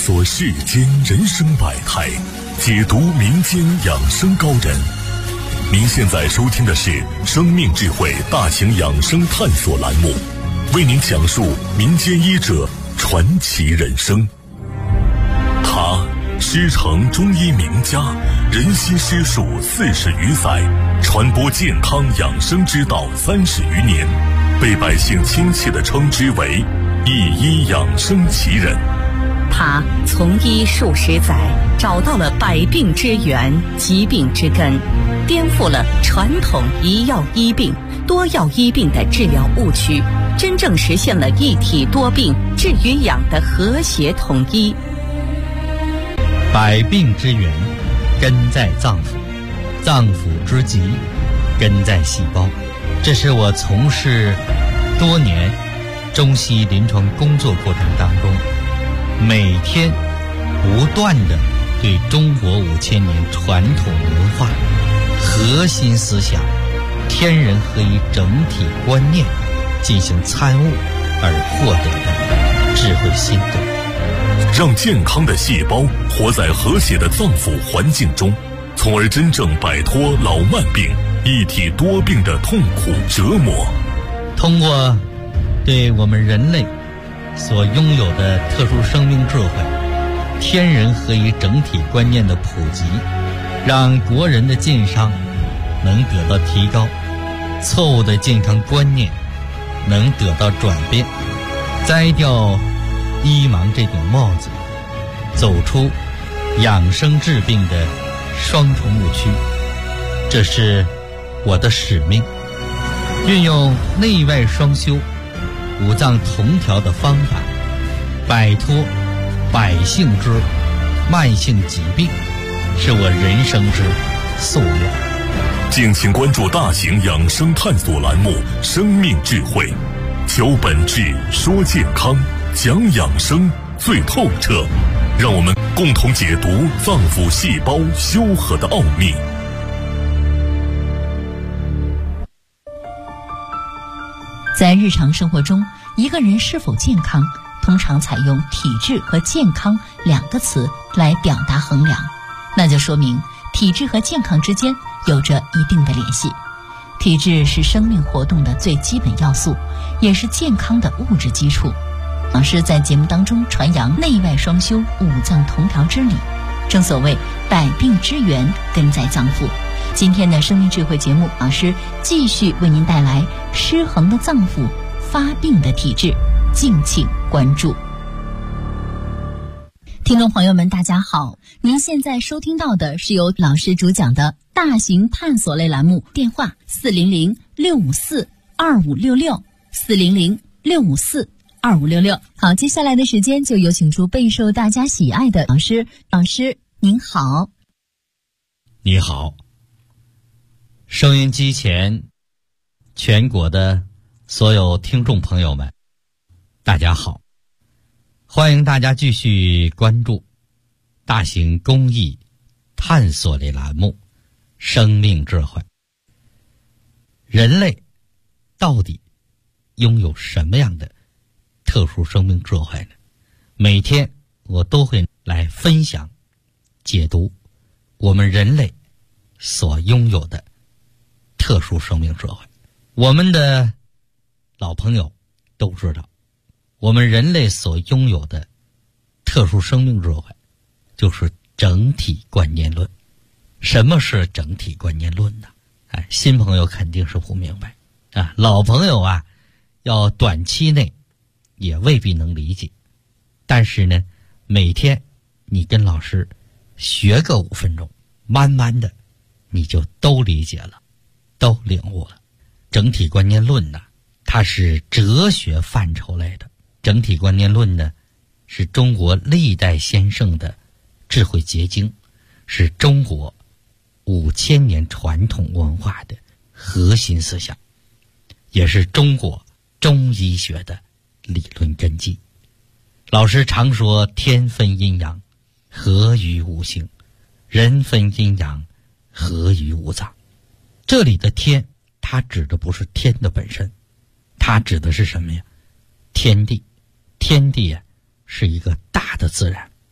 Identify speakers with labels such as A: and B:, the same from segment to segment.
A: 索世间人生百态，解读民间养生高人。您现在收听的是生命智慧大型养生探索栏目，为您讲述民间医者传奇人生。他师承中医名家，人心师术40余载，传播健康养生之道30余年，被百姓亲切地称之为一医养生奇人。
B: 他从医数十载，找到了百病之源、疾病之根，颠覆了传统一药医病、多药医病的治疗误区，真正实现了一体多病治与养的和谐统一。
C: 百病之源根在脏腑，脏腑之疾根在细胞。这是我从事多年中西医临床工作过程当中，每天不断地对中国5000年传统文化核心思想天人合一整体观念进行参悟而获得的智慧心得，
A: 让健康的细胞活在和谐的脏腑环境中，从而真正摆脱老慢病、一体多病的痛苦折磨。
C: 通过对我们人类所拥有的特殊生命智慧、天人合一整体观念的普及，让国人的健康能得到提高，错误的健康观念能得到转变，摘掉医盲这顶帽子，走出养生治病的双重误区。这是我的使命，运用内外双修、五脏同调的方法，摆脱百姓之慢性疾病，是我人生之夙愿。
A: 敬请关注大型养生探索栏目《生命智慧》，求本质，说健康，讲养生最透彻，让我们共同解读脏腑细胞修和的奥秘。
B: 在日常生活中，一个人是否健康，通常采用体质和健康2个词来表达衡量，那就说明体质和健康之间有着一定的联系。体质是生命活动的最基本要素，也是健康的物质基础。老师在节目当中传扬内外双修、五脏同调之理，正所谓百病之源根在脏腑。今天的生命智慧节目，老师继续为您带来失衡的脏腑、发病的体质，敬请关注。听众朋友们大家好，您现在收听到的是由老师主讲的大型探索类栏目，电话400-654-2566 400-654-2566。好，接下来的时间就有请出备受大家喜爱的老师。老师您好。
C: 你好，收音机前全国的所有听众朋友们大家好，欢迎大家继续关注大型公益探索类栏目生命智慧。人类到底拥有什么样的特殊生命智慧呢？每天我都会来分享解读我们人类所拥有的特殊生命智慧。我们的老朋友都知道，我们人类所拥有的特殊生命智慧就是整体观念论。什么是整体观念论呢？新朋友肯定是不明白啊，老朋友啊，要短期内也未必能理解。但是呢，每天你跟老师学个5分钟，慢慢的你就都理解了，都领悟了。整体观念论呢，它是哲学范畴类的。整体观念论呢，是中国历代先圣的智慧结晶，是中国5000年传统文化的核心思想，也是中国中医学的理论根基。老师常说天分阴阳，合于五行；人分阴阳，合于五脏。这里的天，它指的不是天的本身，它指的是什么呀？天地。天地啊，是一个大的自然，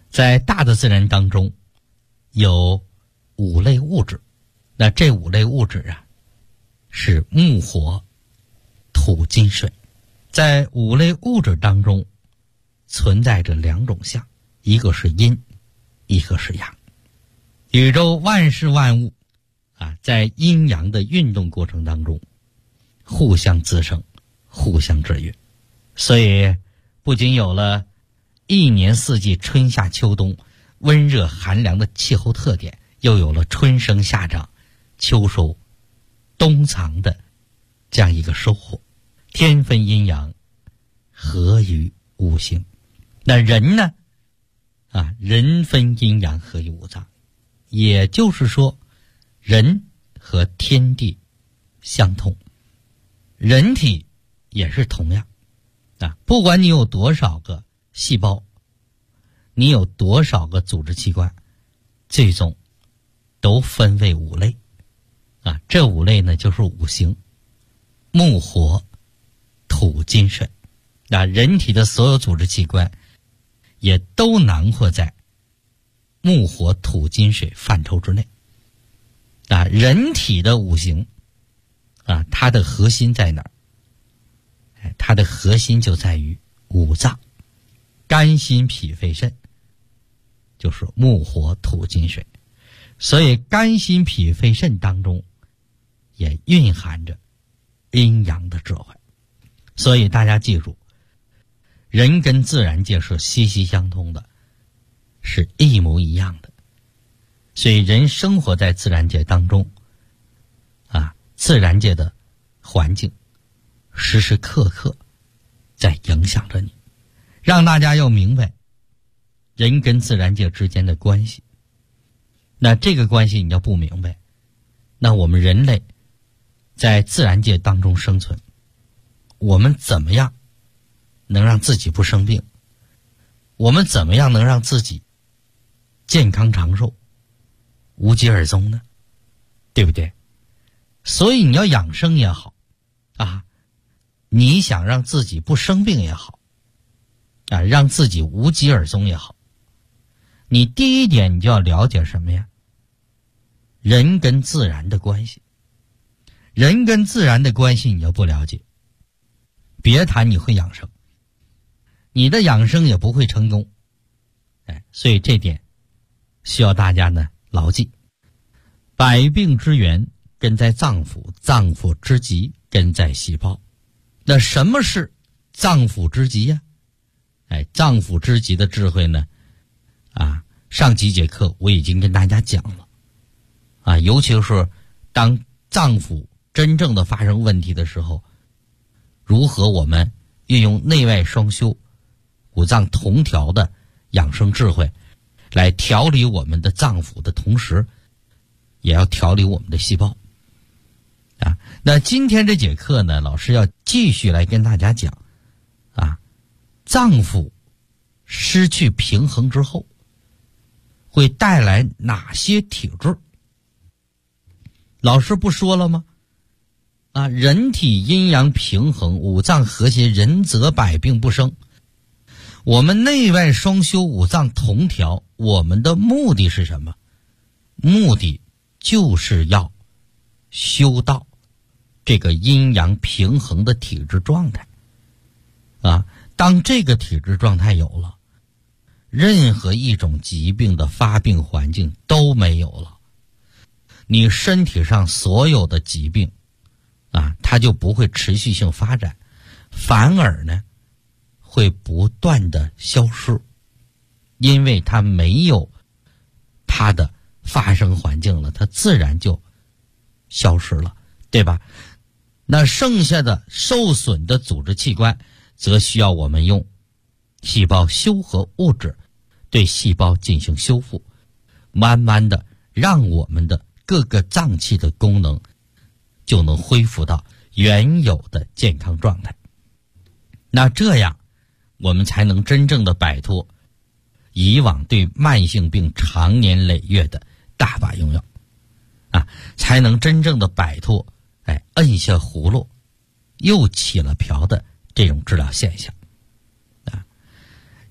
C: 在大的自然当中有5类物质，那这5类物质啊是木火土金水。在5类物质当中存在着2种相，一个是阴，一个是阳。宇宙万事万物在阴阳的运动过程当中互相滋生，互相制约，所以不仅有了一年四季春夏秋冬温热寒凉的气候特点，又有了春生夏长秋收冬藏的这样一个收获。天分阴阳，合于五行。那人呢人分阴阳，合于五脏，也就是说人和天地相通，人体也是同样不管你有多少个细胞，你有多少个组织器官，最终都分为5类这5类呢就是五行，木火土金水。人体的所有组织器官也都囊括在木火土金水范畴之内人体的五行它的核心在哪儿？它的核心就在于五脏，肝心脾肺肾就是木火土金水。所以肝心脾肺肾当中也蕴含着阴阳的智慧。所以大家记住，人跟自然界是息息相通的，是一模一样的。所以人生活在自然界当中自然界的环境时时刻刻在影响着你，让大家要明白人跟自然界之间的关系。那这个关系你要不明白，那我们人类在自然界当中生存，我们怎么样能让自己不生病？我们怎么样能让自己健康长寿，无疾而终呢？对不对？所以你要养生也好你想让自己不生病也好让自己无疾而终也好，你第一点你就要了解什么呀？人跟自然的关系。人跟自然的关系你要不了解，别谈你会养生，你的养生也不会成功。所以这点需要大家呢牢记。百病之源根在脏腑，脏腑之极根在细胞。那什么是脏腑之极呀？脏腑之极的智慧呢上几节课我已经跟大家讲了尤其是当脏腑真正的发生问题的时候，如何我们运用内外双修五脏同调的养生智慧来调理我们的脏腑的同时，也要调理我们的细胞那今天这节课呢，老师要继续来跟大家讲脏腑失去平衡之后会带来哪些体质。老师不说了吗人体阴阳平衡，五脏和谐，人则百病不生。我们内外双修，五脏同调，我们的目的是什么？目的就是要修到这个阴阳平衡的体质状态当这个体质状态有了，任何一种疾病的发病环境都没有了，你身体上所有的疾病它就不会持续性发展，反而呢会不断的消失，因为它没有它的发生环境了，它自然就消失了，对吧？那剩下的受损的组织器官则需要我们用细胞修合物质对细胞进行修复，慢慢的让我们的各个脏器的功能就能恢复到原有的健康状态。那这样我们才能真正的摆脱以往对慢性病长年累月的大把用药才能真正的摆脱摁下葫芦又起了瓢的这种治疗现象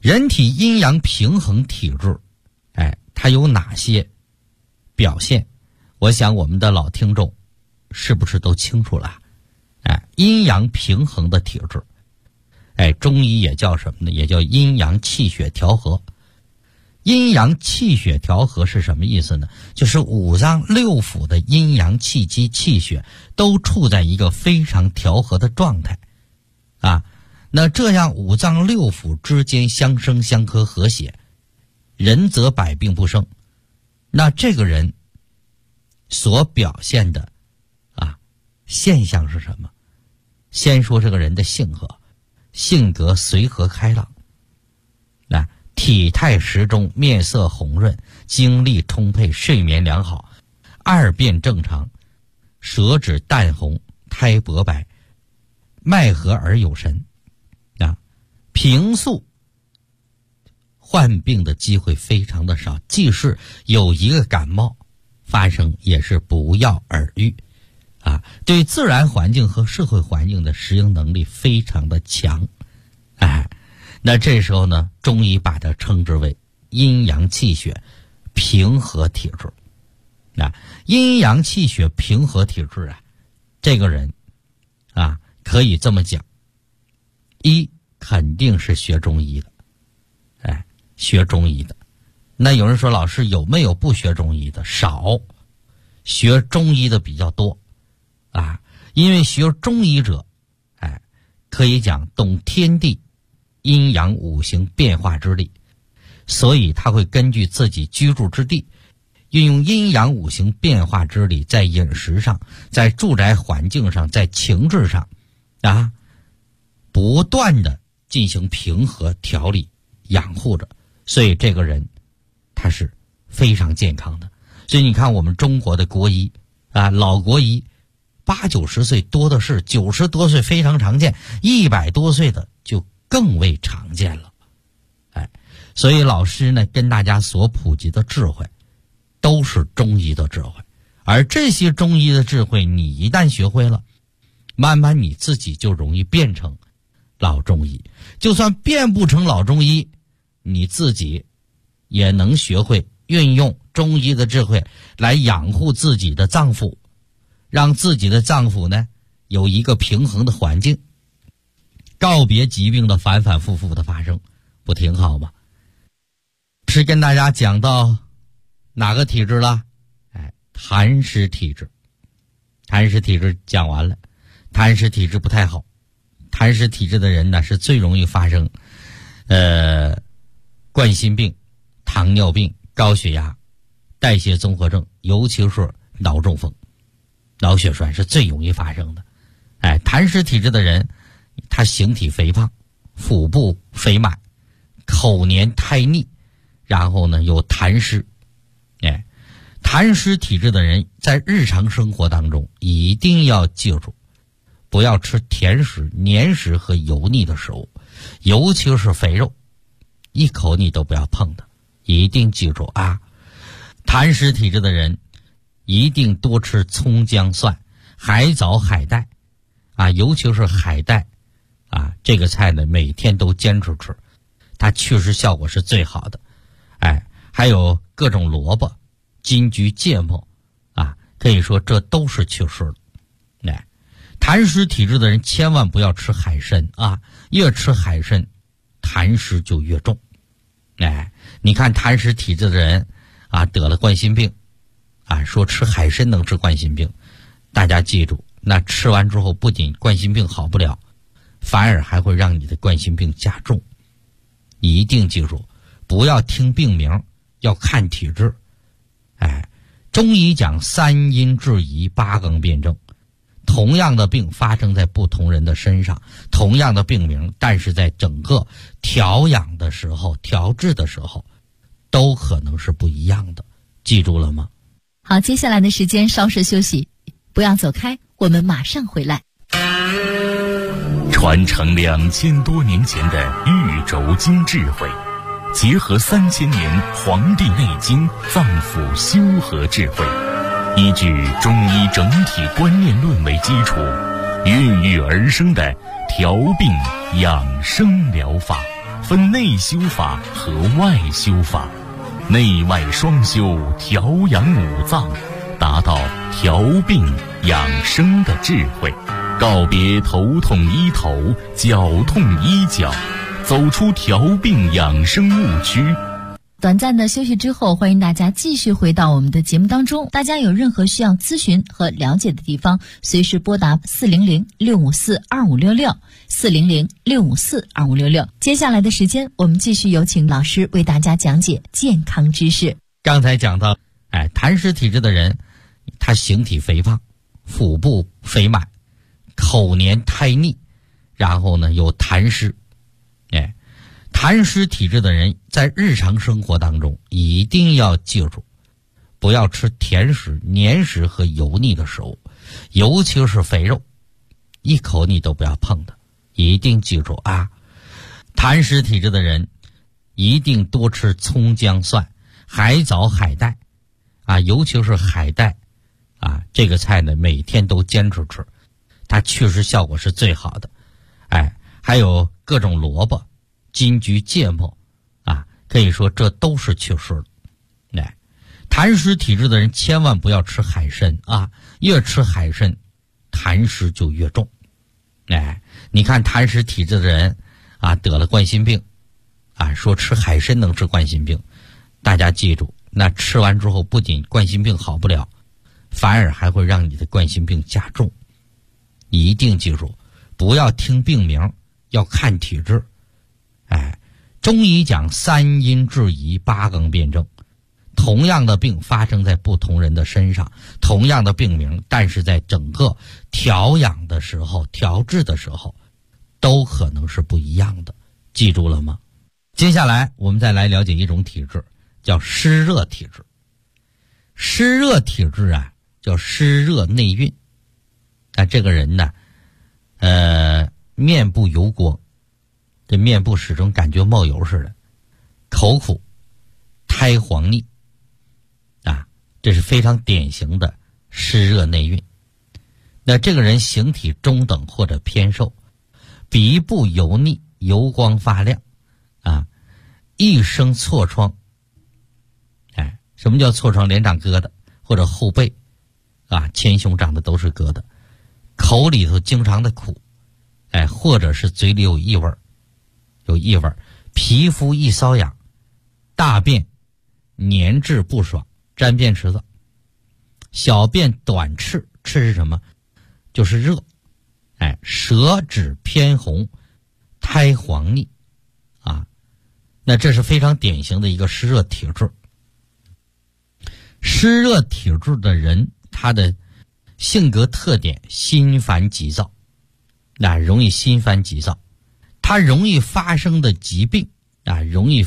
C: 人体阴阳平衡体质，它有哪些表现？我想我们的老听众是不是都清楚了？阴阳平衡的体质，中医也叫什么呢？也叫阴阳气血调和。阴阳气血调和是什么意思呢？就是五脏六腑的阴阳气机气血都处在一个非常调和的状态那这样五脏六腑之间相生相克和谐，人则百病不生。那这个人所表现的现象是什么？先说这个人的性格随和开朗，体态适中，面色红润，精力充沛，睡眠良好，二便正常，舌质淡红，苔薄白，脉和而有神平素患病的机会非常的少，即使有一个感冒发生也是不药而愈对自然环境和社会环境的适应能力非常的强那这时候呢，中医把它称之为阴阳气血平和体质阴阳气血平和体质这个人可以这么讲，一肯定是学中医的学中医的。那有人说，老师有没有不学中医的？少，学中医的比较多因为学中医者可以讲懂天地阴阳五行变化之力，所以他会根据自己居住之地，运用阴阳五行变化之力，在饮食上，在住宅环境上，在情志上不断的进行平和调理养护着，所以这个人他是非常健康的。所以你看我们中国的国医老国医80-90岁多的是，90多岁非常常见，100多岁的就更为常见了所以老师呢跟大家所普及的智慧都是中医的智慧，而这些中医的智慧你一旦学会了，慢慢你自己就容易变成老中医。就算变不成老中医，你自己也能学会运用中医的智慧来养护自己的脏腑，让自己的脏腑呢有一个平衡的环境，告别疾病的反反复复的发生，不挺好吗？是跟大家讲到哪个体质了？痰湿体质。痰湿体质讲完了，痰湿体质不太好。痰湿体质的人呢是最容易发生冠心病、糖尿病、高血压、代谢综合症，尤其是脑中风、脑血栓是最容易发生的。痰湿体质的人，他形体肥胖，腹部肥满，口黏苔腻，然后呢有痰湿。痰湿体质的人在日常生活当中一定要记住，不要吃甜食、黏食和油腻的食物，尤其是肥肉，一口你都不要碰的，一定记住痰湿体质的人一定多吃葱姜蒜、海藻海带尤其是海带这个菜呢每天都坚持吃，它祛湿效果是最好的。还有各种萝卜、金桔、芥末可以说这都是祛湿的。痰湿体质的人千万不要吃海参越吃海参痰湿就越重。你看痰湿体质的人得了冠心病说吃海参能治冠心病，大家记住，那吃完之后不仅冠心病好不了，反而还会让你的冠心病加重。一定记住，不要听病名，要看体质。中医讲3阴治宜8纲辩证，同样的病发生在不同人的身上，同样的病名，但是在整个调养的时候、调治的时候都可能是不一样的，记住了吗？
B: 好，接下来的时间稍事休息，不要走开，我们马上回来。
A: 传承2000多年前的玉轴经智慧，结合3000年《黄帝内经》脏腑修和智慧，依据中医整体观念论为基础，孕育而生的调病养生疗法， 分内修法和外修法，内外双修，调养五脏，达到调病养生的智慧，告别头痛医头，脚痛医脚，走出调病养生误区。
B: 短暂的休息之后，欢迎大家继续回到我们的节目当中。大家有任何需要咨询和了解的地方，随时拨打400-654-2566 400-654-2566。接下来的时间，我们继续有请老师为大家讲解健康知识。
C: 刚才讲到，痰湿体质的人，他形体肥胖，腹部肥满，口黏苔腻，然后呢有痰湿。痰湿体质的人在日常生活当中一定要记住，不要吃甜食、黏食和油腻的食物，尤其是肥肉，一口你都不要碰的，一定记住啊！痰湿体质的人一定多吃葱姜蒜、海藻、海带啊，尤其是海带啊，这个菜呢每天都坚持吃，它祛湿效果是最好的。还有各种萝卜、金桔、芥末啊，可以说这都是祛湿的。痰湿体质的人千万不要吃海参啊，越吃海参痰湿就越重。你看痰湿体质的人啊，得了冠心病啊，说吃海参能治冠心病，大家记住，那吃完之后不仅冠心病好不了，反而还会让你的冠心病加重。一定记住，不要听病名，要看体质。中医讲三阴治宜，八纲辩证。同样的病发生在不同人的身上，同样的病名，但是在整个调养的时候、调治的时候，都可能是不一样的。记住了吗？接下来我们再来了解一种体质，叫湿热体质。湿热体质啊，叫湿热内蕴。这个人呢，面部油光，这面部始终感觉冒油似的，口苦，苔黄腻啊，这是非常典型的湿热内蕴。那这个人形体中等或者偏瘦，鼻部油腻，油光发亮啊，一生痤疮。什么叫痤疮？脸长疙瘩，或者后背啊，前胸长的都是疙瘩，口里头经常的苦，或者是嘴里有异味，皮肤易瘙痒，大便黏滞不爽，沾便池子，小便短赤，赤是什么？就是热，舌质偏红，苔黄腻啊，那这是非常典型的一个湿热体质。湿热体质的人，他的性格特点心烦急躁，容易心烦急躁，他容易发生的疾病啊，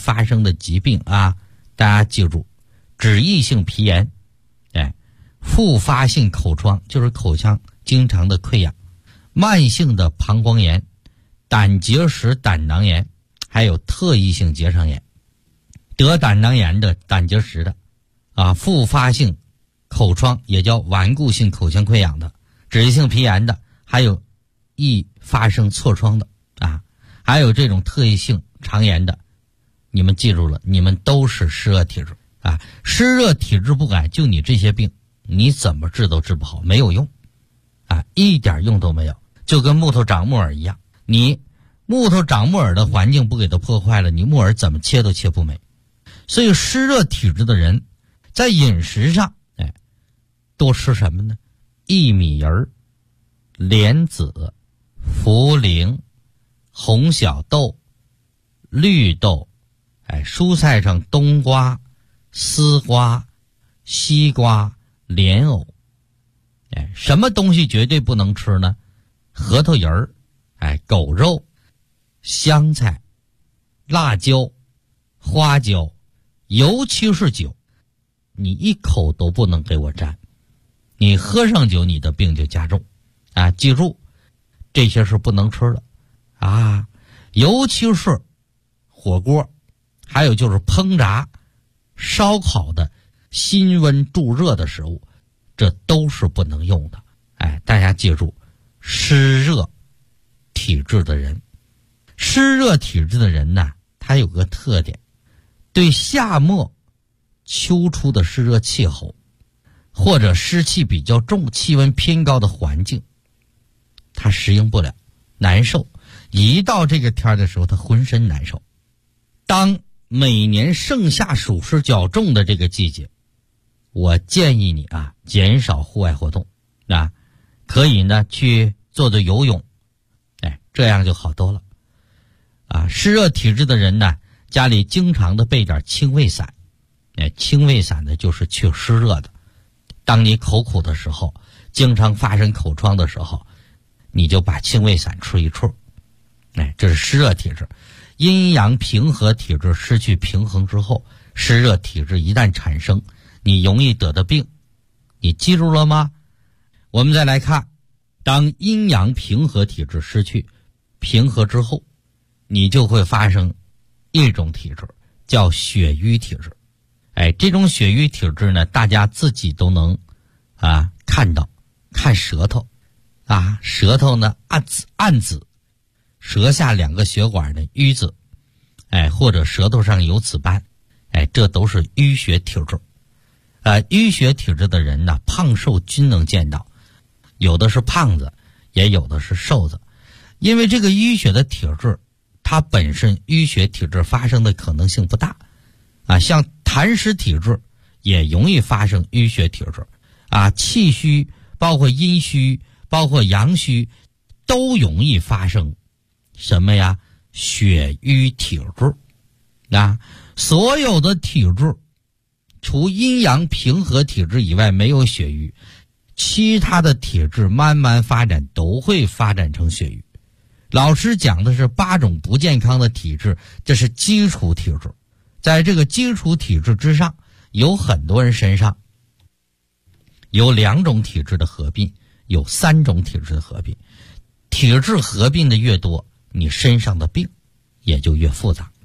C: 大家记住，脂溢性皮炎，复发性口疮，就是口腔经常的溃疡，慢性的膀胱炎，胆结石、胆囊炎，还有特异性结肠炎。得胆囊炎的、胆结石的啊，复发性口疮也叫顽固性口腔溃疡的，脂溢性皮炎的，还有易发生痤疮的啊，还有这种特异性肠炎的，你们记住了，你们都是湿热体质啊。湿热体质不改，就你这些病，你怎么治都治不好，没有用啊，一点用都没有，就跟木头长木耳一样，你木头长木耳的环境不给它破坏了，你木耳怎么切都切不美。所以湿热体质的人在饮食上多吃什么呢？薏米仁、莲子、茯苓、红小豆、绿豆，蔬菜上冬瓜、丝瓜、西瓜、莲藕。什么东西绝对不能吃呢？核桃仁儿、狗肉、香菜、辣椒、花椒，尤其是酒，你一口都不能给我沾，你喝上酒你的病就加重啊！记住，这些是不能吃的啊，尤其是火锅，还有就是烹炸、烧烤的辛温助热的食物，这都是不能用的。大家记住，湿热体质的人，湿热体质的人呢， 它有个特点，对夏末秋初的湿热气候或者湿气比较重、气温偏高的环境，它适应不了，难受。一到这个天的时候，它浑身难受。当每年盛夏暑湿较重的这个季节，我建议你减少户外活动可以呢去做做游泳，这样就好多了湿热体质的人呢，家里经常的备点清胃散，清胃散呢就是去湿热的。当你口苦的时候，经常发生口疮的时候，你就把清胃散吃一处，这是湿热体质。阴阳平和体质失去平衡之后，湿热体质一旦产生，你容易得的病，你记住了吗？我们再来看，当阴阳平和体质失去平和之后，你就会发生一种体质，叫血瘀体质。这种血瘀体质呢，大家自己都能看到，看舌头舌头呢暗紫，舌下2个血管的瘀紫，或者舌头上有紫斑，这都是淤血体质。淤血体质的人呢，胖瘦均能见到，有的是胖子，也有的是瘦子。因为这个淤血的体质，它本身淤血体质发生的可能性不大像痰湿体质也容易发生淤血体质气虚，包括阴虚，包括阳虚，都容易发生什么呀？血瘀体质所有的体质除阴阳平和体质以外没有血瘀，其他的体质慢慢发展都会发展成血瘀。老师讲的是8种不健康的体质，这是基础体质。在这个基础体质之上，有很多人身上有2种体质的合并，有3种体质的合并。体质合并的越多，你身上的病也就越复杂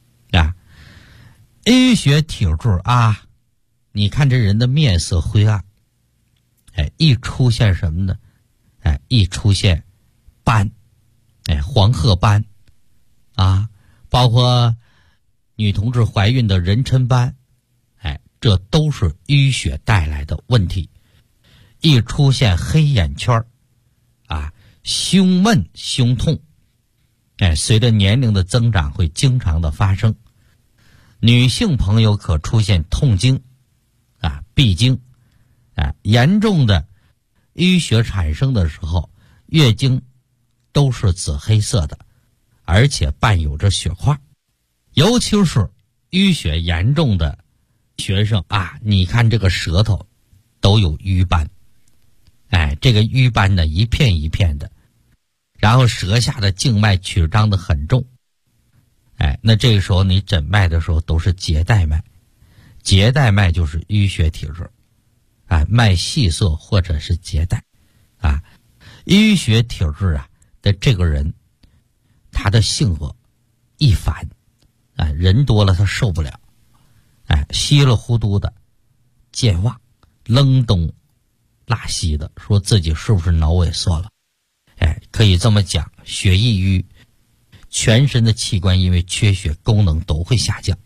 C: 淤血体质你看这人的面色灰暗，一出现什么呢？一出现斑，黄褐斑包括女同志怀孕的妊娠斑，这都是淤血带来的问题。一出现黑眼圈胸闷胸痛，随着年龄的增长会经常的发生。女性朋友可出现痛经闭经严重的淤血产生的时候，月经都是紫黑色的，而且伴有着血块。尤其是淤血严重的学生你看这个舌头都有瘀斑，这个瘀斑呢一片一片的，然后舌下的静脉曲张的很重，那这个时候你诊脉的时候都是结带脉，结带脉就是淤血体质脉细涩或者是结带淤血体质的这个人，他的性格易烦人多了他受不了稀里糊涂的健忘，愣东拉稀的，说自己是不是脑萎缩了可以这么讲，血易瘀，全身的器官因为缺血功能都会下降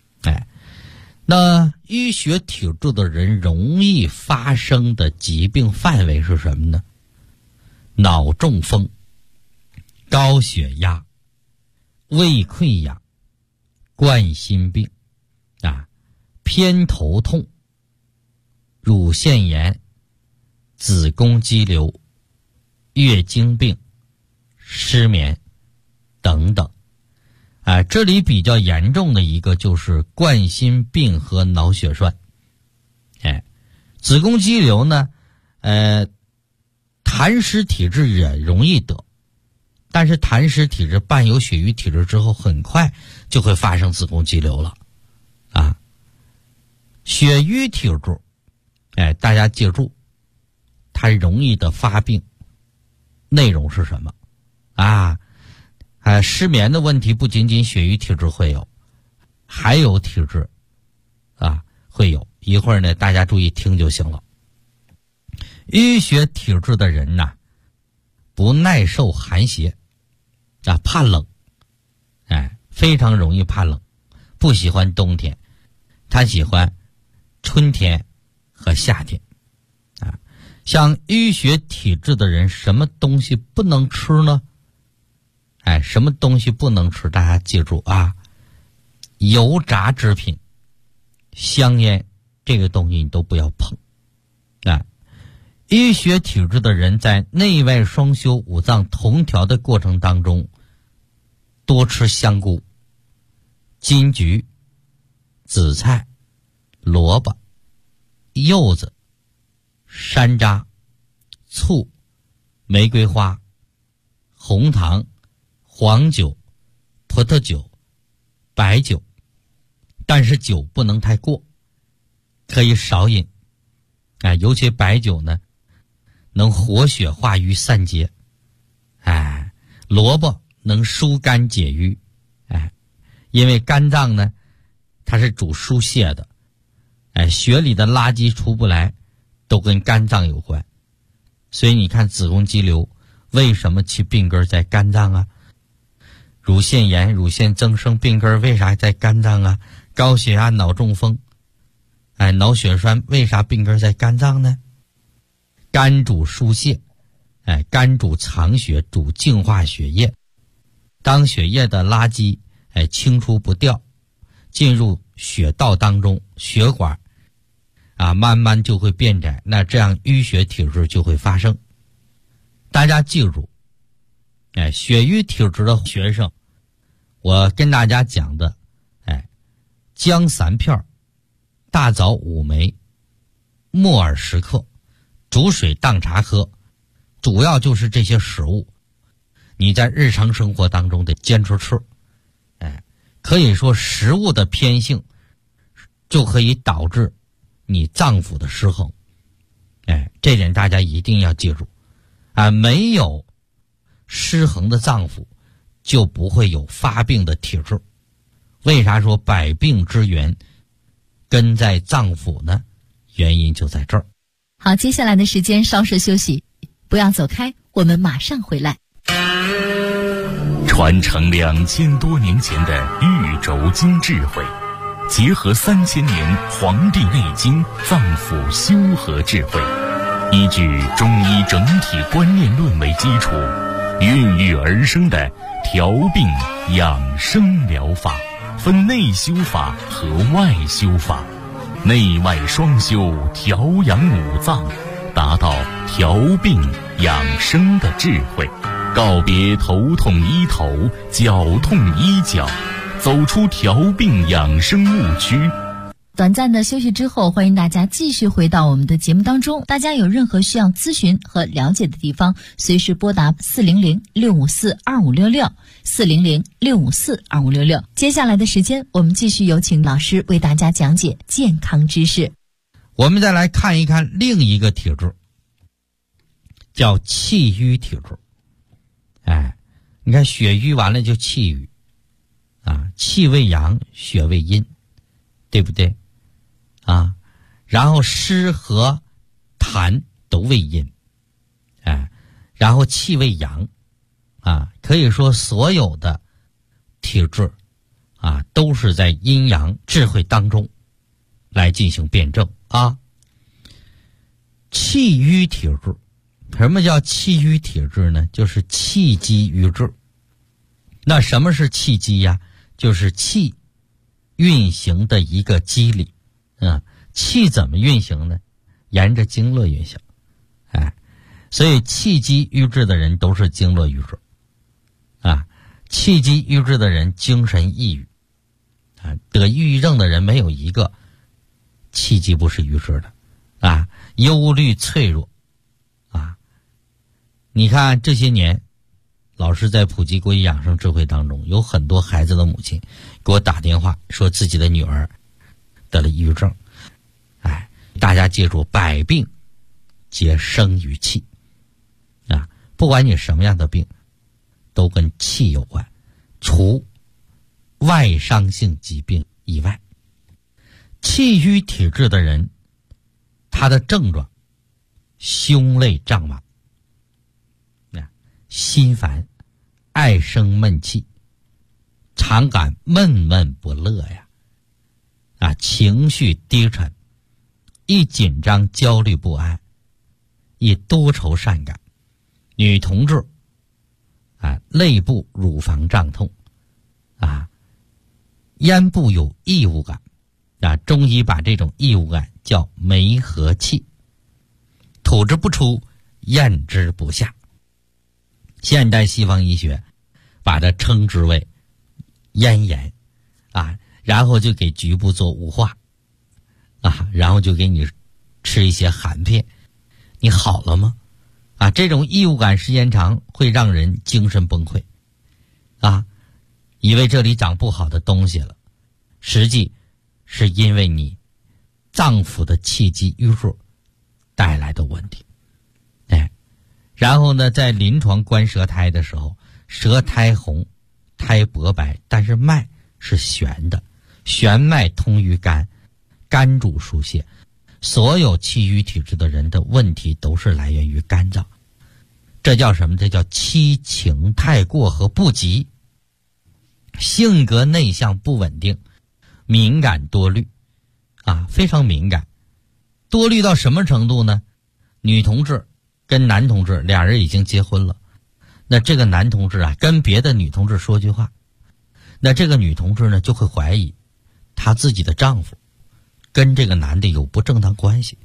C: 那淤血体质的人容易发生的疾病范围是什么呢？脑中风、高血压、胃溃疡、冠心病偏头痛、乳腺炎、子宫肌瘤、月经病、失眠等等这里比较严重的一个就是冠心病和脑血栓子宫肌瘤呢痰湿体质也容易得，但是痰湿体质伴有血瘀体质之后，很快就会发生子宫肌瘤了血瘀体质大家记住，它容易的发病内容是什么失眠的问题不仅仅血瘀体质会有，还有体质会有，一会儿呢大家注意听就行了。淤血体质的人不耐受寒邪怕冷非常容易怕冷，不喜欢冬天，他喜欢春天和夏天。像淤血体质的人，什么东西不能吃呢？什么东西不能吃？大家记住啊，油炸制品、香烟这个东西你都不要碰。淤血体质的人在内外双修、五脏同调的过程当中，多吃香菇、金桔、紫菜、萝卜、柚子、山楂、醋、玫瑰花、红糖、黄酒、葡萄酒、白酒，但是酒不能太过，可以少饮。尤其白酒呢，能活血化瘀散结。萝卜能疏肝解郁。因为肝脏呢，它是主疏泄的。血里的垃圾出不来，都跟肝脏有关。所以你看子宫肌瘤为什么其病根在肝脏啊？乳腺炎、乳腺增生病根为啥在肝脏啊？高血压、脑中风、脑血栓为啥病根在肝脏呢？肝主疏泄，肝主藏血，主净化血液。当血液的垃圾清除不掉，进入血道当中，血管慢慢就会变窄，那这样淤血体质就会发生。大家记住，血瘀体质的学生，我跟大家讲的，姜3片，大枣5枚，木耳10克，煮水当茶喝，主要就是这些食物，你在日常生活当中得坚持吃。可以说食物的偏性就可以导致你脏腑的失衡。这点大家一定要记住。没有失衡的脏腑，就不会有发病的体质。为啥说百病之源根在脏腑呢？原因就在这儿。
B: 好，接下来的时间稍事休息，不要走开，我们马上回来。
A: 传承2000多年前的玉轴经智慧，结合3000年《黄帝内经》脏腑修和智慧，依据中医整体观念论为基础，孕育而生的调病养生疗法，分内修法和外修法，内外双修，调养五脏，达到调病养生的智慧。告别头痛医头，脚痛医脚，走出调病养生误区。
B: 短暂的休息之后，欢迎大家继续回到我们的节目当中。大家有任何需要咨询和了解的地方，随时拨打400-654-2566 400-654-2566。接下来的时间，我们继续有请老师为大家讲解健康知识。
C: 我们再来看一看另一个体质，叫气瘀体质。你看血瘀完了就气郁，气为阳，血为阴，对不对？然后湿和痰都为阴，然后气为阳，可以说所有的体质都是在阴阳智慧当中来进行辩证啊。气瘀体质，什么叫气瘀体质呢？就是气机瘀滞。那什么是气机呀？就是气运行的一个机理。气怎么运行呢？沿着经络运行。所以气机瘀滞的人都是经络瘀滞。气机瘀滞的人精神抑郁。得抑郁症的人没有一个气机不是瘀滞的。忧虑脆弱。你看这些年老师在普及国医养生智慧当中，有很多孩子的母亲给我打电话说自己的女儿得了抑郁症。大家记住，百病皆生于气。不管你什么样的病都跟气有关，除外伤性疾病以外。气瘀体质的人，他的症状胸肋胀满，心烦，爱生闷气， 常感闷闷不乐呀，情绪低沉，易紧张焦虑不安，易多愁善感。女同志肋部乳房胀痛咽部有异物感中医把这种异物感叫梅核气，吐之不出，咽之不下。现代西方医学把它称之为咽炎然后就给局部做雾化然后就给你吃一些含片，你好了吗？这种异物感时间长会让人精神崩溃以为这里长不好的东西了，实际是因为你脏腑的气机淤弱带来的问题。然后呢，在临床观舌苔的时候，舌苔红，苔薄白，但是脉是悬的，悬脉通于肝，肝主疏泄。所有气郁体质的人的问题都是来源于肝脏，这叫什么？这叫七情太过和不及，性格内向不稳定，敏感多虑非常敏感。多虑到什么程度呢？女同志跟男同志俩人已经结婚了，那这个男同志跟别的女同志说句话，那这个女同志呢就会怀疑她自己的丈夫跟这个男的有不正当关系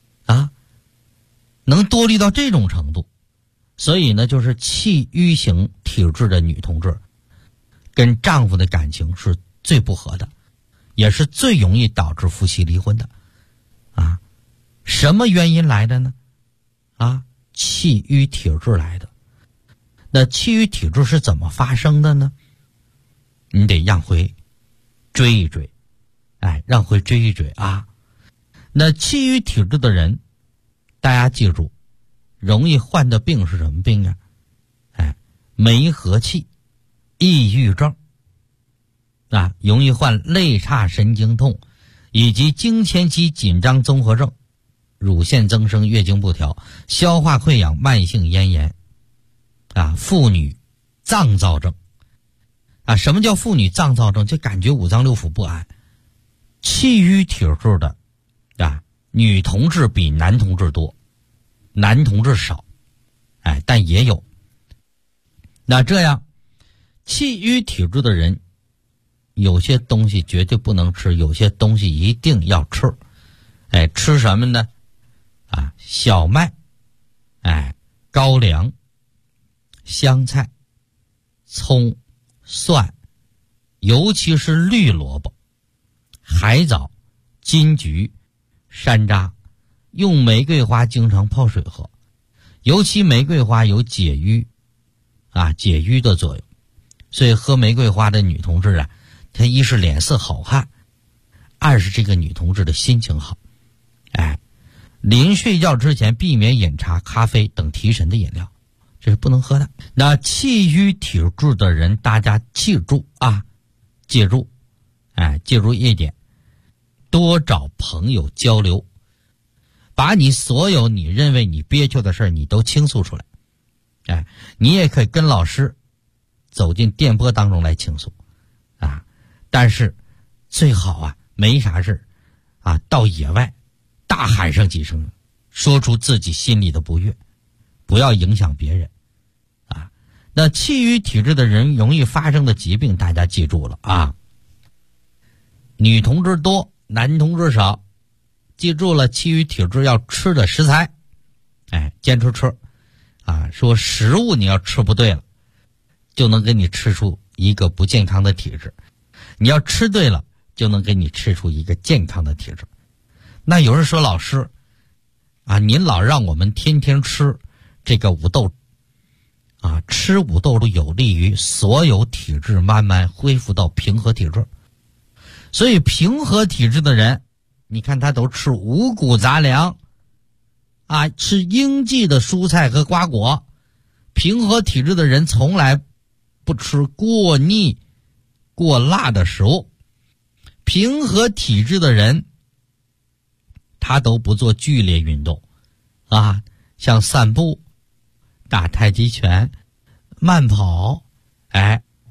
C: 能多虑到这种程度。所以呢，就是气郁型体质的女同志跟丈夫的感情是最不合的，也是最容易导致夫妻离婚的什么原因来的呢？气郁体质来的。那气郁体质是怎么发生的呢？你得让回追一追让回追一追那气郁体质的人，大家记住，容易患的病是什么病梅核气、抑郁症容易患肋叉神经痛以及经前期紧张综合症、乳腺增生、月经不调、消化溃疡、慢性咽炎妇女脏躁症什么叫妇女脏躁症？就感觉五脏六腑不安。气郁体质的女同志比男同志多，男同志少但也有。那这样气郁体质的人，有些东西绝对不能吃，有些东西一定要吃吃什么呢？小麦高粱、香菜、葱、蒜，尤其是绿萝卜、海藻、金桔、山楂，用玫瑰花经常泡水喝，尤其玫瑰花有解郁解郁的作用。所以喝玫瑰花的女同志她一是脸色好看，二是这个女同志的心情好临睡觉之前避免饮茶、咖啡等提神的饮料，这是不能喝的。那气郁体质的人，大家记住记住一点，多找朋友交流，把你所有你认为你憋屈的事你都倾诉出来你也可以跟老师走进电波当中来倾诉但是最好没啥事到野外大喊上几声，说出自己心里的不悦，不要影响别人那气郁体质的人容易发生的疾病，大家记住了女同志多，男同志少。记住了，气郁体质要吃的食材坚持吃说食物你要吃不对了，就能给你吃出一个不健康的体质，你要吃对了，就能给你吃出一个健康的体质。那有人说，老师您老让我们天天吃这个五豆吃五豆都有利于所有体质慢慢恢复到平和体质。所以平和体质的人，你看他都吃五谷杂粮吃应季的蔬菜和瓜果。平和体质的人从来不吃过腻过辣的食物。平和体质的人他都不做剧烈运动像散步、打太极拳、慢跑平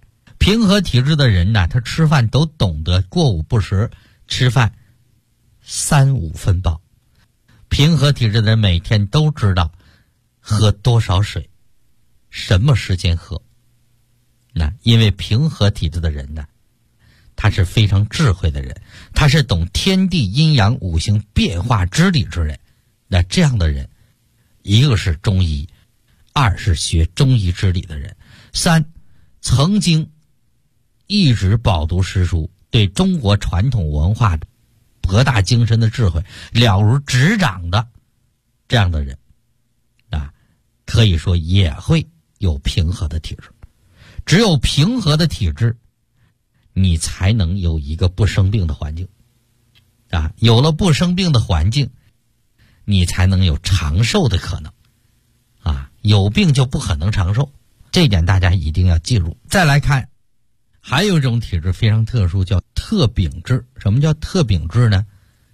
C: 平和体质的人呢，他吃饭都懂得过午不食，吃饭3、5分饱。平和体质的人每天都知道喝多少水，什么时间喝。那因为平和体质的人呢，他是非常智慧的人，他是懂天地阴阳五行变化之理之人。那这样的人，一个是中医，2是学中医之理的人，3曾经一直饱读诗书，对中国传统文化的博大精深的智慧了如指掌的这样的人啊，可以说也会有平和的体质。只有平和的体质，你才能有一个不生病的环境啊，有了不生病的环境，你才能有长寿的可能啊，有病就不可能长寿，这一点大家一定要记住。再来看还有一种体质非常特殊，叫特禀质。什么叫特禀质呢？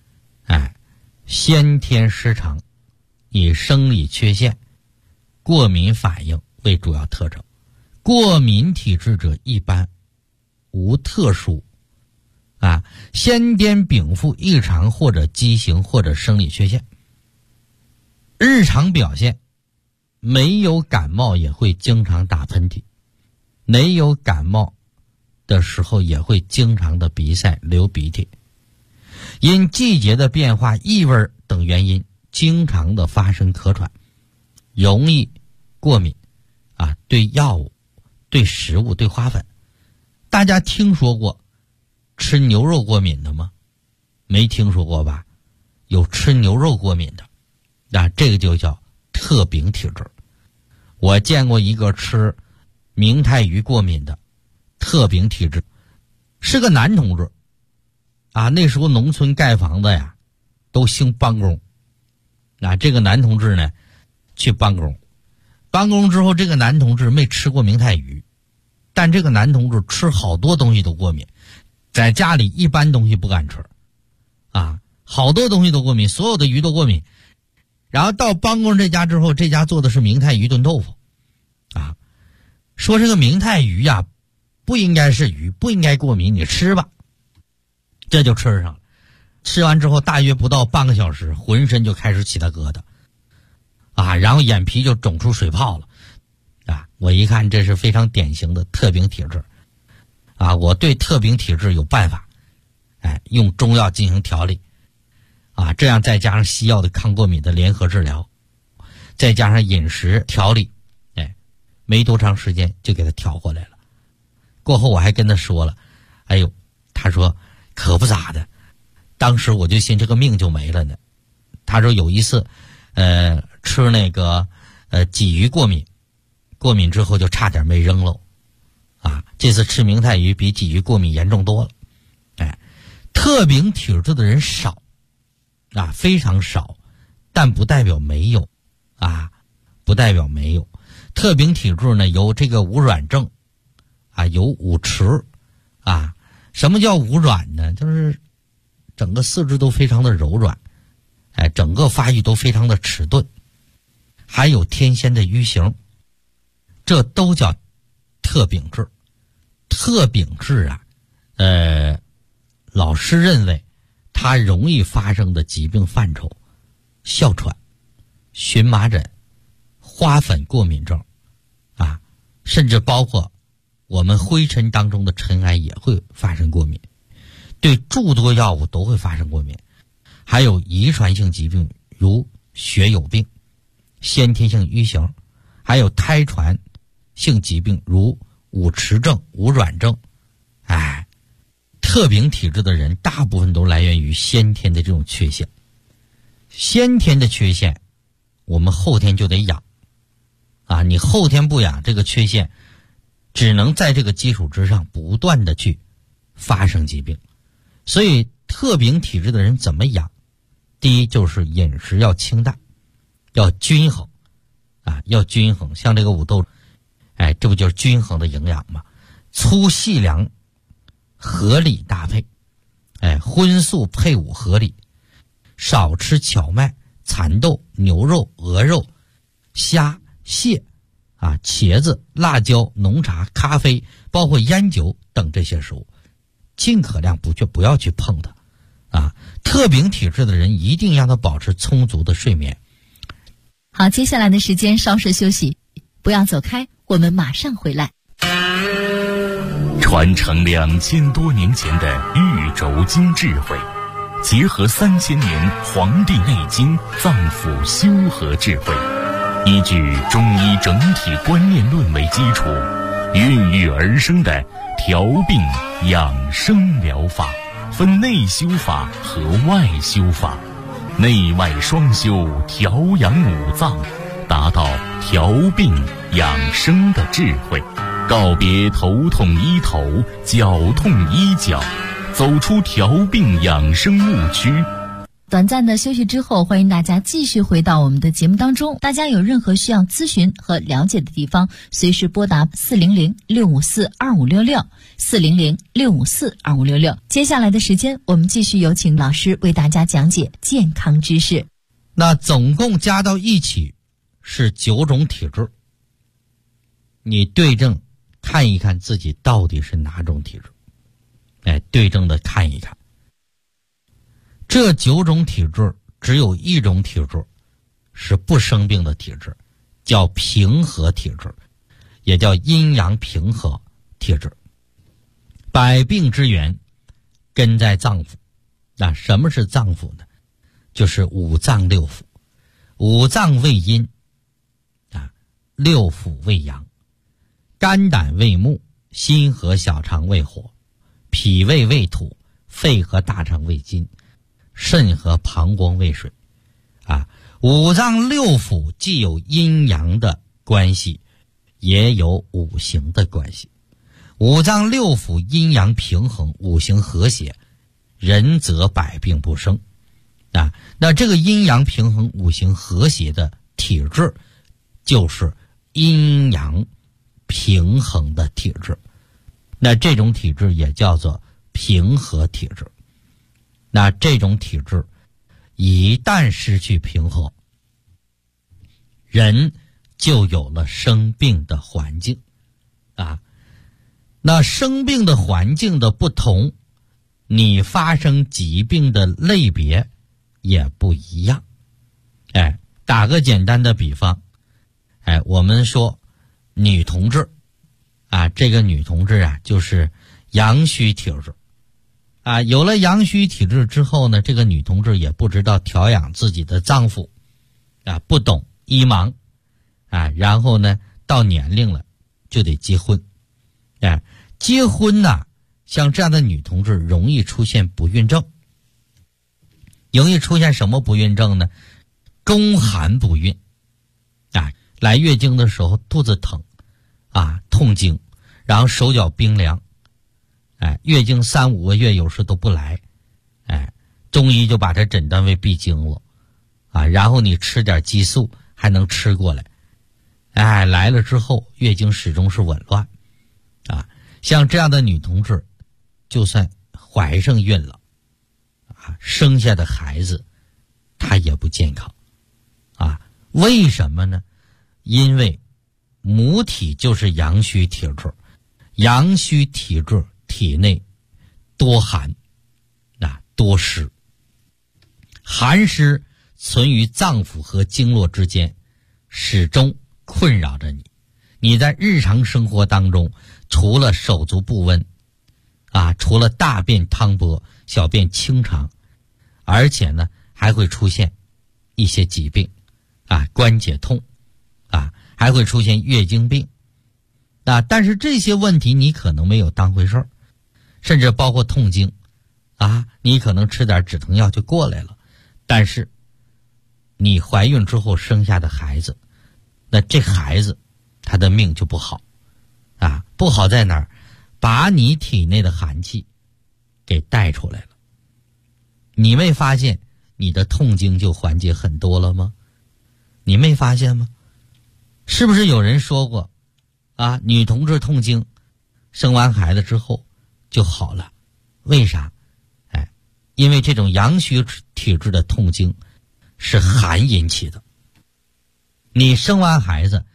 C: 先天失常，以生理缺陷、过敏反应为主要特征。过敏体质者一般无特殊先天禀赋异常或者畸形或者生理缺陷。日常表现没有感冒也会经常打喷嚏，没有感冒的时候也会经常的鼻塞流鼻涕，因季节的变化、异味等原因经常的发生咳喘，容易过敏对药物、对食物、对花粉。大家听说过吃牛肉过敏的吗？没听说过吧？有吃牛肉过敏的这个就叫特禀体质。我见过一个吃明太鱼过敏的特禀体质，是个男同志那时候农村盖房子呀都兴帮工这个男同志呢去帮工之后，这个男同志没吃过明太鱼，但这个男同志吃好多东西都过敏，在家里一般东西不敢吃好多东西都过敏，所有的鱼都过敏。然后到帮工这家之后，这家做的是明太鱼炖豆腐说这个明太鱼不应该是鱼，不应该过敏，你吃吧。这就吃上了。吃完之后大约不到半个小时，浑身就开始起大疙瘩然后眼皮就肿出水泡了我一看这是非常典型的特禀体质我对特禀体质有办法用中药进行调理这样再加上西药的抗过敏的联合治疗，再加上饮食调理没多长时间就给他调回来了。过后我还跟他说了，他说可不咋的，当时我就信这个命就没了呢。他说有一次吃那个鲫鱼过敏之后就差点没扔喽这次吃明太鱼比鲫鱼过敏严重多了。特禀体质的人少非常少，但不代表没有不代表没有。特禀体质呢有这个无软症有五迟什么叫无软呢？就是整个四肢都非常的柔软整个发育都非常的迟钝，还有天仙的瘀形，这都叫特禀质。特禀质老师认为它容易发生的疾病范畴，哮喘、荨麻疹、花粉过敏症甚至包括我们灰尘当中的尘埃也会发生过敏，对诸多药物都会发生过敏，还有遗传性疾病如血友病、先天性瘀形，还有胎传性疾病如五迟症、无软症。特禀体质的人大部分都来源于先天的这种缺陷。先天的缺陷我们后天就得养你后天不养，这个缺陷只能在这个基础之上不断的去发生疾病。所以特禀体质的人怎么养？第一就是饮食要清淡，要均衡要均衡。像这个五豆这不就是均衡的营养吗？粗细粮合理搭配荤素配伍合理，少吃荞麦、蚕豆、牛肉、鹅肉、虾、蟹啊，茄子、辣椒、浓茶、咖啡，包括烟酒等这些食物，尽可量不要去碰它。啊，特禀体质的人一定让他保持充足的睡眠。
B: 好，接下来的时间稍事休息，不要走开，我们马上回来。
A: 传承2000多年前的玉轴经智慧，结合3000年《黄帝内经》脏腑修和智慧，依据中医整体观念论为基础，孕育而生的调病养生疗法，分内修法和外修法，内外双修，调养五脏，达到调病养生的智慧，告别头痛医头，脚痛医脚，走出调病养生误区。
B: 短暂的休息之后，欢迎大家继续回到我们的节目当中。大家有任何需要咨询和了解的地方，随时拨打400-654-2566 400-654-2566。接下来的时间，我们继续有请老师为大家讲解健康知识。
C: 那总共加到一起是9种体质，你对症看一看自己到底是哪种体质，对症的看一看。这9种体质只有一种体质是不生病的体质，叫平和体质，也叫阴阳平和体质。百病之源根在脏腑。那什么是脏腑呢？就是五脏六腑。五脏为阴，六腑为阳，肝胆为木，心和小肠为火，脾胃为土，肺和大肠为金，肾和膀胱为水。五脏六腑既有阴阳的关系，也有五行的关系。五脏六腑阴阳平衡，五行和谐，人则百病不生。那这个阴阳平衡、五行和谐的体质，就是阴阳平衡的体质。那这种体质也叫做平和体质。那这种体质一旦失去平衡，人就有了生病的环境。那生病的环境的不同，你发生疾病的类别也不一样。打个简单的比方，我们说女同志这个女同志就是阳虚体质。有了阳虚体质之后呢，这个女同志也不知道调养自己的脏腑，不懂医忙，然后呢，到年龄了就得结婚。结婚像这样的女同志容易出现不孕症。容易出现什么不孕症呢？宫寒不孕。来月经的时候肚子疼，痛经，然后手脚冰凉。月经3、5个月有时都不来，中医就把它诊断为闭经了，然后你吃点激素还能吃过来，来了之后月经始终是紊乱，像这样的女同志，就算怀上孕了，生下的孩子她也不健康，为什么呢？因为母体就是阳虚体质，阳虚体质体内多寒，多湿，寒湿存于脏腑和经络之间，始终困扰着你。你在日常生活当中，除了手足不温，除了大便汤薄、小便清长，而且呢还会出现一些疾病，关节痛，还会出现月经病。但是这些问题你可能没有当回事儿，甚至包括痛经，你可能吃点止疼药就过来了。但是你怀孕之后生下的孩子，那这孩子他的命就不好，不好在哪儿？把你体内的寒气给带出来了。你没发现你的痛经就缓解很多了吗？你没发现吗？是不是有人说过女同志痛经生完孩子之后就好了？为啥？因为这种阳虚体质的痛经是寒引起的。你生完孩子，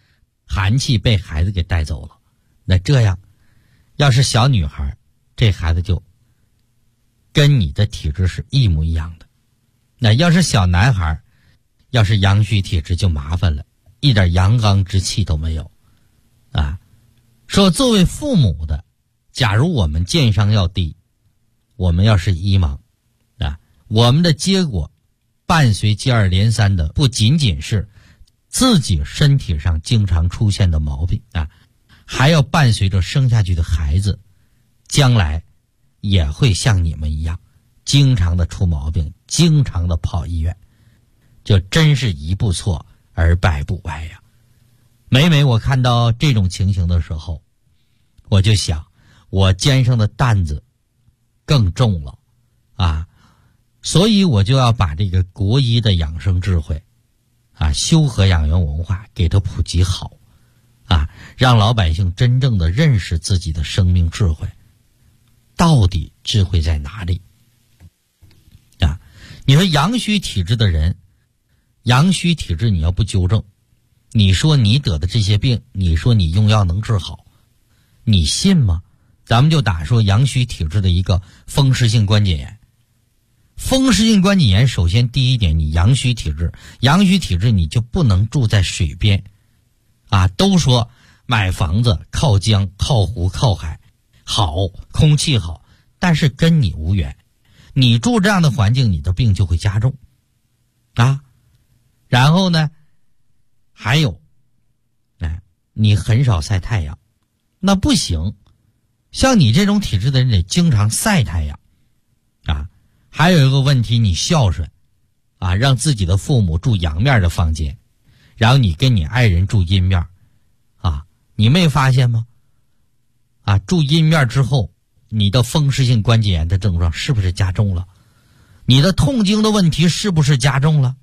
C: 寒气被孩子给带走了。那这样，要是小女孩，这孩子就跟你的体质是一模一样的。那要是小男孩，要是阳虚体质就麻烦了，一点阳刚之气都没有啊。说作为父母的，假如我们健商要低，我们要是一盲啊，我们的结果伴随接二连三的不仅仅是自己身体上经常出现的毛病啊，还要伴随着生下去的孩子将来也会像你们一样经常的出毛病，经常的跑医院，就真是一步错而百步歪呀。每每我看到这种情形的时候，我就想我肩上的担子更重了啊，所以我就要把这个国医的养生智慧啊，修和养元文化给它普及好啊，让老百姓真正的认识自己的生命智慧，到底智慧在哪里啊？你说阳虚体质的人，阳虚体质你要不纠正，你说你得的这些病，你说你用药能治好，你信吗？咱们就打说阳虚体质的一个风湿性关节炎。风湿性关节炎首先第一点，你阳虚体质，阳虚体质你就不能住在水边啊。都说买房子靠江靠湖靠海好，空气好，但是跟你无缘，你住这样的环境，你的病就会加重啊。然后呢还有你很少晒太阳，那不行，像你这种体质的人得经常晒太阳啊。还有一个问题，你孝顺啊，让自己的父母住阳面的房间，然后你跟你爱人住阴面啊，你没发现吗？啊，住阴面之后，你的风湿性关节炎的症状是不是加重了？你的痛经的问题是不是加重了？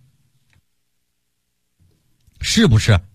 C: 是不是？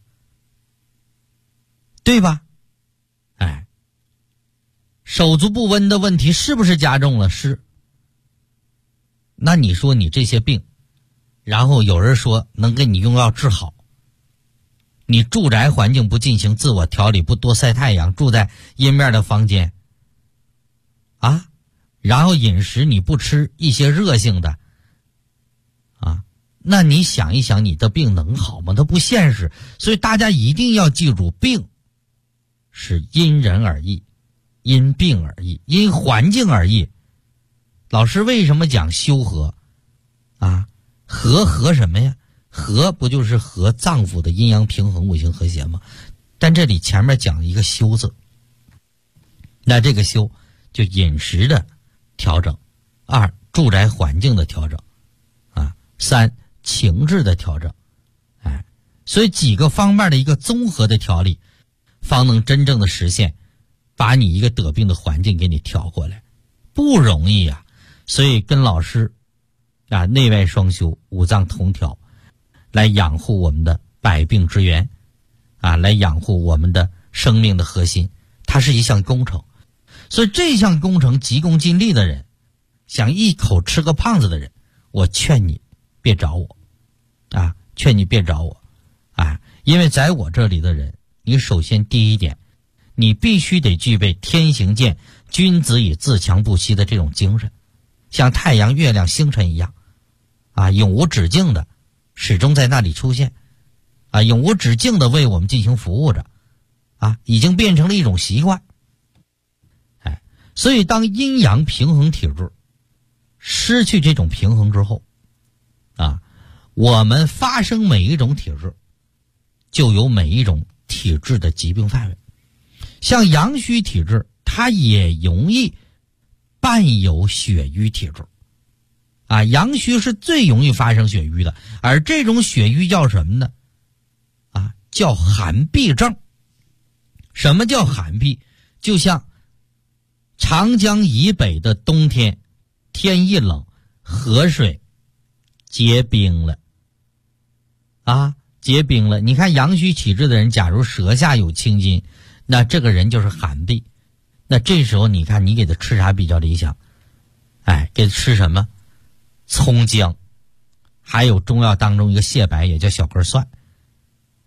C: 对吧？哎，手足不温的问题是不是加重了？是。那你说你这些病，然后有人说能给你用药治好，你住宅环境不进行自我调理，不多晒太阳，住在阴面的房间啊，然后饮食你不吃一些热性的啊，那你想一想，你的病能好吗？它不现实。所以大家一定要记住，病是因人而异，因病而异，因环境而异。老师为什么讲修和啊？和什么呀？和不就是和脏腑的阴阳平衡、五行和谐吗？但这里前面讲一个修字，那这个修就饮食的调整，二住宅环境的调整啊，三情志的调整，哎，所以几个方面的一个综合的调理，方能真正的实现把你一个得病的环境给你调过来，不容易啊。所以跟老师啊，内外双修，五脏同调，来养护我们的百病之源啊，来养护我们的生命的核心，它是一项工程。所以这项工程急功近利的人，想一口吃个胖子的人，我劝你别找我啊，劝你别找我啊，因为在我这里的人，你首先第一点，你必须得具备天行健，君子以自强不息的这种精神，像太阳、月亮、星辰一样啊，永无止境的始终在那里出现啊，永无止境的为我们进行服务着啊，已经变成了一种习惯。哎，所以当阴阳平衡体质失去这种平衡之后啊，我们发生每一种体质就有每一种体质的疾病范围。像阳虚体质，它也容易伴有血瘀体质啊，阳虚是最容易发生血瘀的，而这种血瘀叫什么呢？啊，叫寒痹症。什么叫寒痹？就像长江以北的冬天，天一冷，河水结冰了啊，结冰了。你看阳虚体质的人，假如舌下有青筋，那这个人就是寒痹。那这时候你看你给他吃啥比较理想？哎，给他吃什么？葱姜，还有中药当中一个蟹白，也叫小根蒜。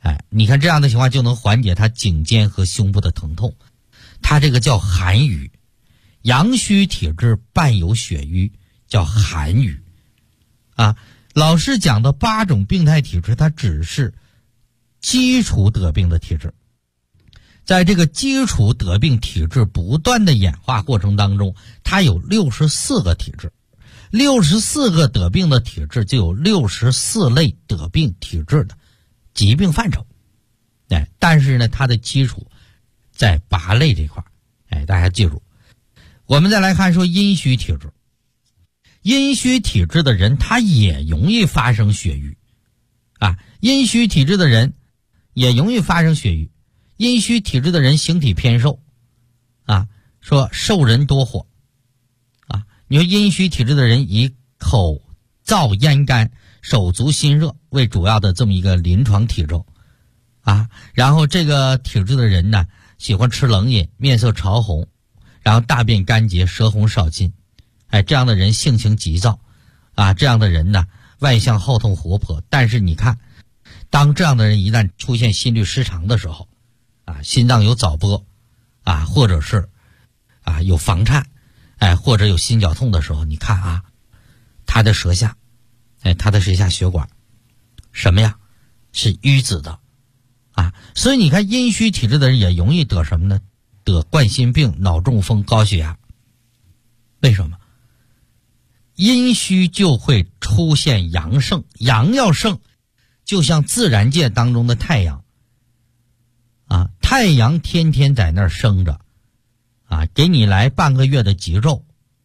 C: 你看这样的情况就能缓解他颈肩和胸部的疼痛。他这个叫寒瘀，阳虚体质伴有血瘀，叫寒瘀。老师讲的8种病态体质，它只是基础得病的体质。在这个基础得病体质不断的演化过程当中，它有64个体质，64个得病的体质就有64类得病体质的疾病范畴。但是呢，它的基础在8类这块。大家记住。我们再来看说阴虚体质。阴虚体质的人他也容易发生血瘀阴虚体质的人也容易发生血瘀。阴虚体质的人形体偏瘦说瘦人多火你说阴虚体质的人以口燥咽干、手足心热为主要的这么一个临床体征然后这个体质的人呢，喜欢吃冷饮，面色潮红，然后大便干结，舌红少津。这样的人性情急躁这样的人呢，外向好动活泼。但是你看，当这样的人一旦出现心律失常的时候心脏有早搏或者是有房颤或者有心绞痛的时候，你看他的舌下血管什么呀？是淤紫的所以你看阴虚体质的人也容易得什么呢？得冠心病、脑中风、高血压。为什么？阴虚就会出现阳盛，阳要盛就像自然界当中的太阳太阳天天在那儿生着给你来半个月的极昼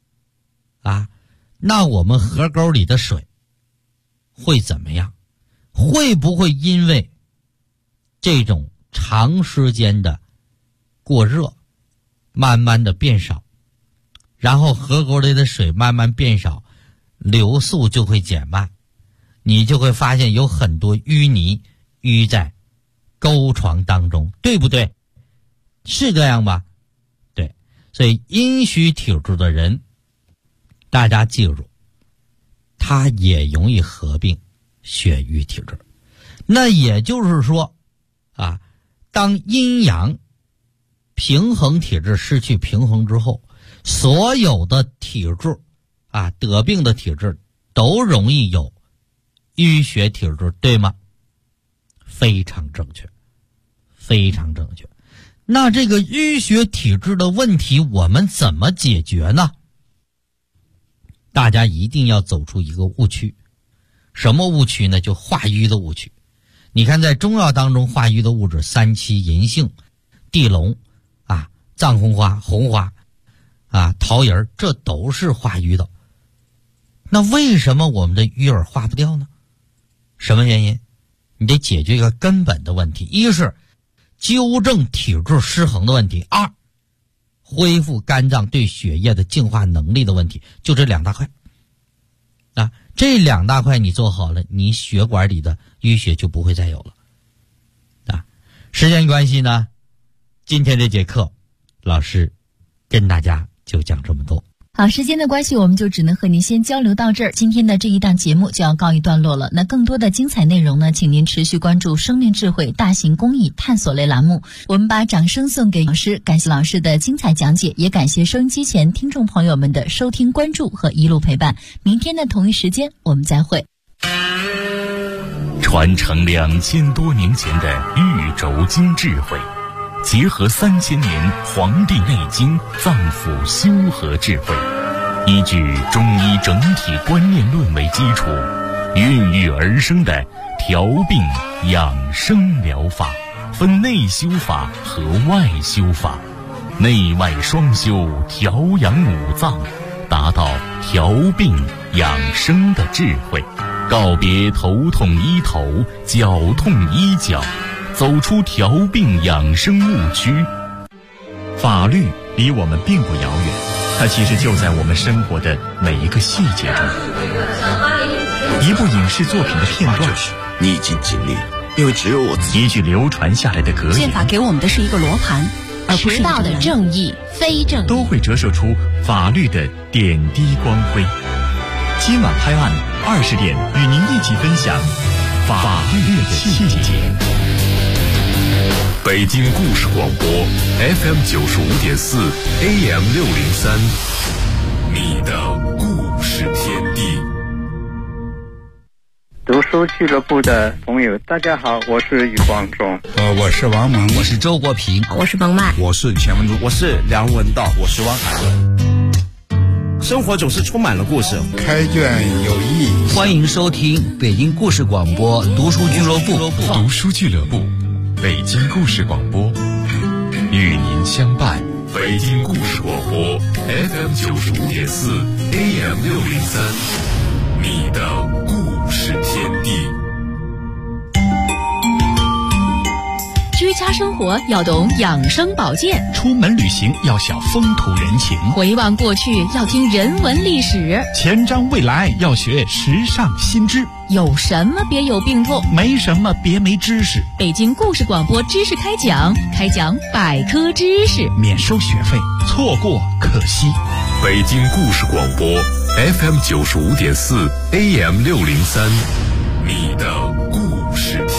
C: 那我们河沟里的水会怎么样？会不会因为这种长时间的过热慢慢的变少，然后河沟里的水慢慢变少，流速就会减慢，你就会发现有很多淤泥淤在沟床当中，对不对？是这样吧？对。所以阴虚体质的人，大家记住，他也容易合并血瘀体质。那也就是说当阴阳平衡体质失去平衡之后，所有的体质得病的体质都容易有淤血体质，对吗？非常正确，非常正确。那这个淤血体质的问题我们怎么解决呢？大家一定要走出一个误区。什么误区呢？就化瘀的误区。你看在中药当中化瘀的物质，三七、银杏、地龙藏红花、红花桃仁，这都是化瘀的。那为什么我们的瘀儿化不掉呢？什么原因？你得解决一个根本的问题，一是纠正体质失衡的问题，二恢复肝脏对血液的净化能力的问题，就这2大块这2大块你做好了，你血管里的淤血就不会再有了时间关系呢，今天这节课老师跟大家就讲这么多。
B: 好，时间的关系，我们就只能和您先交流到这儿。今天的这一档节目就要告一段落了。那更多的精彩内容呢，请您持续关注生命智慧大型公益探索类栏目。我们把掌声送给老师，感谢老师的精彩讲解，也感谢收音机前听众朋友们的收听关注和一路陪伴。明天的同一时间我们再会。
A: 传承2000多年前的玉轴经智慧，结合3000年《黄帝内经》脏腑修和智慧，依据中医整体观念论为基础，孕育而生的调病养生疗法，分内修法和外修法，内外双修，调养五脏，达到调病养生的智慧，告别头痛医头，脚痛医脚，走出调病养生误区。
D: 法律离我们并不遥远，它其实就在我们生活的每一个细节中。一部影视作品的片段，
E: 你已经尽力了，因为只有我自己。
D: 一句流传下来的格言，
F: 宪法给我们的是一个罗盘，而不是迟到的正义、非正义，
D: 都会折射出法律的点滴光辉。今晚拍案20点，与您一起分享法律的细节。
A: 北京故事广播 FM 95.4 AM 603，你的故事天地。
G: 读书俱乐部的朋友，大家好，我是余光中。
H: 我是王蒙，
C: 我是周国平，
F: 我是彭曼，
H: 我是钱文珠，
I: 我是梁文道，我是汪海。生活总是充满了故事，
H: 开卷有益。
C: 欢迎收听北京故事广播读书俱乐部。
A: 读书俱乐部，北京故事广播，与您相伴。北京故事广播 FM 95.4 AM 603，你的故事天地。
F: 居家生活要懂养生保健，
D: 出门旅行要晓风土人情，
F: 回望过去要听人文历史，
D: 前瞻未来要学时尚新知。
F: 有什么别有病痛，
D: 没什么别没知识。
F: 北京故事广播知识开讲，开讲百科知识，
D: 免收学费，错过可惜。
A: 北京故事广播 FM 95.4 AM 603，你的故事